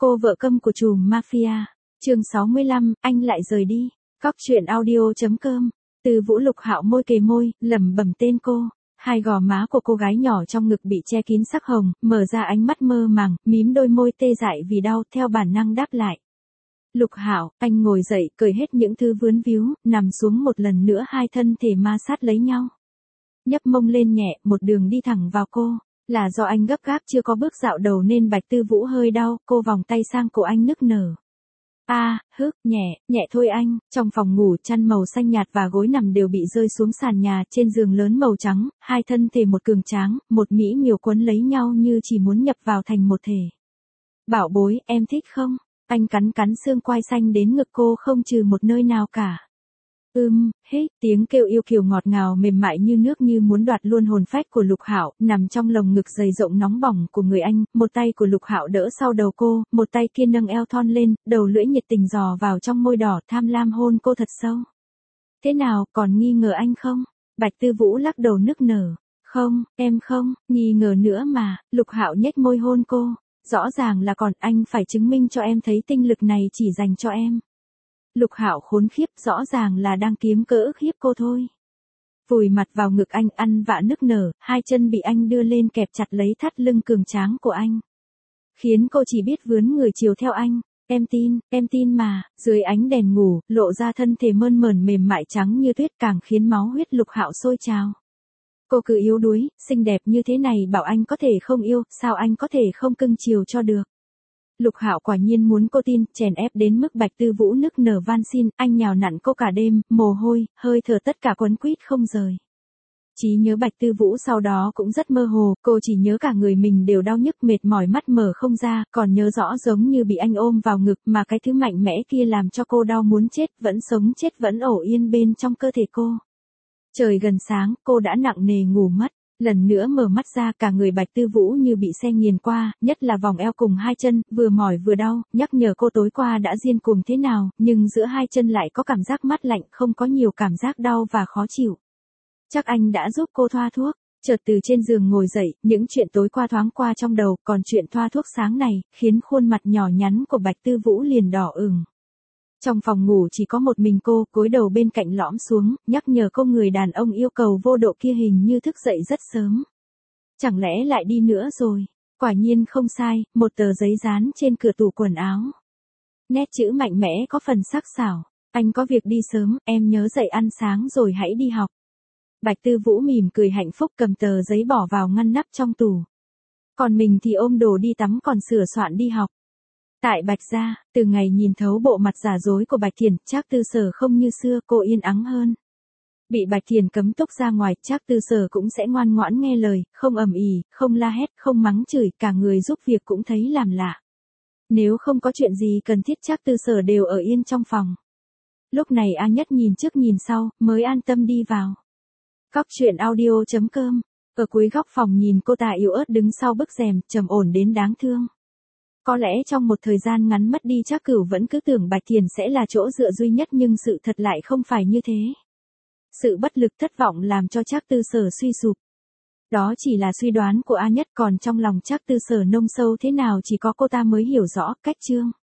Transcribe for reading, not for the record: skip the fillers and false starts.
Cô vợ câm của trùm mafia. Chương 65, anh lại rời đi. Cóc truyện audio.com. Từ Vũ Lục Hạo môi kề môi, lẩm bẩm tên cô. Hai gò má của cô gái nhỏ trong ngực bị che kín sắc hồng, mở ra ánh mắt mơ màng, mím đôi môi tê dại vì đau, theo bản năng đáp lại. Lục Hạo, anh ngồi dậy, cởi hết những thứ vướng víu, nằm xuống một lần nữa, hai thân thể ma sát lấy nhau. Nhấc mông lên nhẹ, một đường đi thẳng vào cô. Là do anh gấp gáp chưa có bước dạo đầu nên Bạch Tư Vũ hơi đau, cô vòng tay sang cổ anh nức nở. Nhẹ thôi anh. Trong phòng ngủ, chăn màu xanh nhạt và gối nằm đều bị rơi xuống sàn nhà, trên giường lớn màu trắng, hai thân thể một cường tráng, một mỹ miều quấn lấy nhau như chỉ muốn nhập vào thành một thể. Bảo bối, em thích không? Anh cắn cắn xương quai xanh đến ngực cô không trừ một nơi nào cả. Tiếng kêu yêu kiều ngọt ngào mềm mại như nước như muốn đoạt luôn hồn phách của Lục Hạo, nằm trong lồng ngực dày rộng nóng bỏng của người anh, một tay của Lục Hạo đỡ sau đầu cô, một tay kia nâng eo thon lên, đầu lưỡi nhiệt tình dò vào trong môi đỏ, tham lam hôn cô thật sâu. Thế nào, còn nghi ngờ anh không? Bạch Tư Vũ lắc đầu nức nở. Không, em không, nghi ngờ nữa mà. Lục Hạo nhếch môi hôn cô. Rõ ràng là còn, anh phải chứng minh cho em thấy tinh lực này chỉ dành cho em. Lục Hạo khốn khiếp, rõ ràng là đang kiếm cớ ức hiếp cô thôi. Vùi mặt vào ngực anh, ăn vạ nức nở, hai chân bị anh đưa lên kẹp chặt lấy thắt lưng cường tráng của anh. Khiến cô chỉ biết vướn người chiều theo anh. Em tin mà. Dưới ánh đèn ngủ, lộ ra thân thể mơn mởn mềm mại trắng như tuyết, càng khiến máu huyết Lục Hạo sôi trào. Cô cứ yếu đuối, xinh đẹp như thế này bảo anh có thể không yêu, sao anh có thể không cưng chiều cho được. Lục Hạo quả nhiên muốn cô tin, chèn ép đến mức Bạch Tư Vũ nức nở van xin, anh nhào nặn cô cả đêm, mồ hôi, hơi thở tất cả quấn quýt không rời. Trí nhớ Bạch Tư Vũ sau đó cũng rất mơ hồ, cô chỉ nhớ cả người mình đều đau nhức mệt mỏi, mắt mở không ra, còn nhớ rõ giống như bị anh ôm vào ngực, mà cái thứ mạnh mẽ kia làm cho cô đau muốn chết, vẫn sống chết vẫn ổ yên bên trong cơ thể cô. Trời gần sáng, cô đã nặng nề ngủ mất. Lần nữa mở mắt ra, cả người Bạch Tư Vũ như bị xe nghiền qua, nhất là vòng eo cùng hai chân, vừa mỏi vừa đau, nhắc nhở cô tối qua đã điên cuồng thế nào, nhưng giữa hai chân lại có cảm giác mát lạnh, không có nhiều cảm giác đau và khó chịu. Chắc anh đã giúp cô thoa thuốc. Chợt từ trên giường ngồi dậy, những chuyện tối qua thoáng qua trong đầu, còn chuyện thoa thuốc sáng này, khiến khuôn mặt nhỏ nhắn của Bạch Tư Vũ liền đỏ ửng. Trong phòng ngủ chỉ có một mình cô, gối đầu bên cạnh lõm xuống, nhắc nhở cô người đàn ông yêu cầu vô độ kia hình như thức dậy rất sớm. Chẳng lẽ lại đi nữa rồi? Quả nhiên không sai, một tờ giấy dán trên cửa tủ quần áo. Nét chữ mạnh mẽ có phần sắc sảo. Anh có việc đi sớm, em nhớ dậy ăn sáng rồi hãy đi học. Bạch Tư Vũ mỉm cười hạnh phúc cầm tờ giấy bỏ vào ngăn nắp trong tủ. Còn mình thì ôm đồ đi tắm còn sửa soạn đi học. Tại Bạch gia, từ ngày nhìn thấu bộ mặt giả dối của Bạch Thiền, Trác Tư Sở không như xưa, cô yên ắng hơn. Bị Bạch Thiền cấm túc ra ngoài, Trác Tư Sở cũng sẽ ngoan ngoãn nghe lời, không ầm ĩ, không la hét, không mắng chửi, cả người giúp việc cũng thấy làm lạ. Nếu không có chuyện gì cần thiết, Trác Tư Sở đều ở yên trong phòng. Lúc này A Nhất nhìn trước nhìn sau, mới an tâm đi vào. Cóc truyện audio.com. Ở cuối góc phòng nhìn cô ta yếu ớt đứng sau bức rèm, trầm ổn đến đáng thương. Có lẽ trong một thời gian ngắn mất đi, Trác Cửu vẫn cứ tưởng Bạch Thiền sẽ là chỗ dựa duy nhất, nhưng sự thật lại không phải như thế. Sự bất lực thất vọng làm cho Trác Tư Sở suy sụp. Đó chỉ là suy đoán của A Nhất, còn trong lòng Trác Tư Sở nông sâu thế nào chỉ có cô ta mới hiểu rõ. Cách chương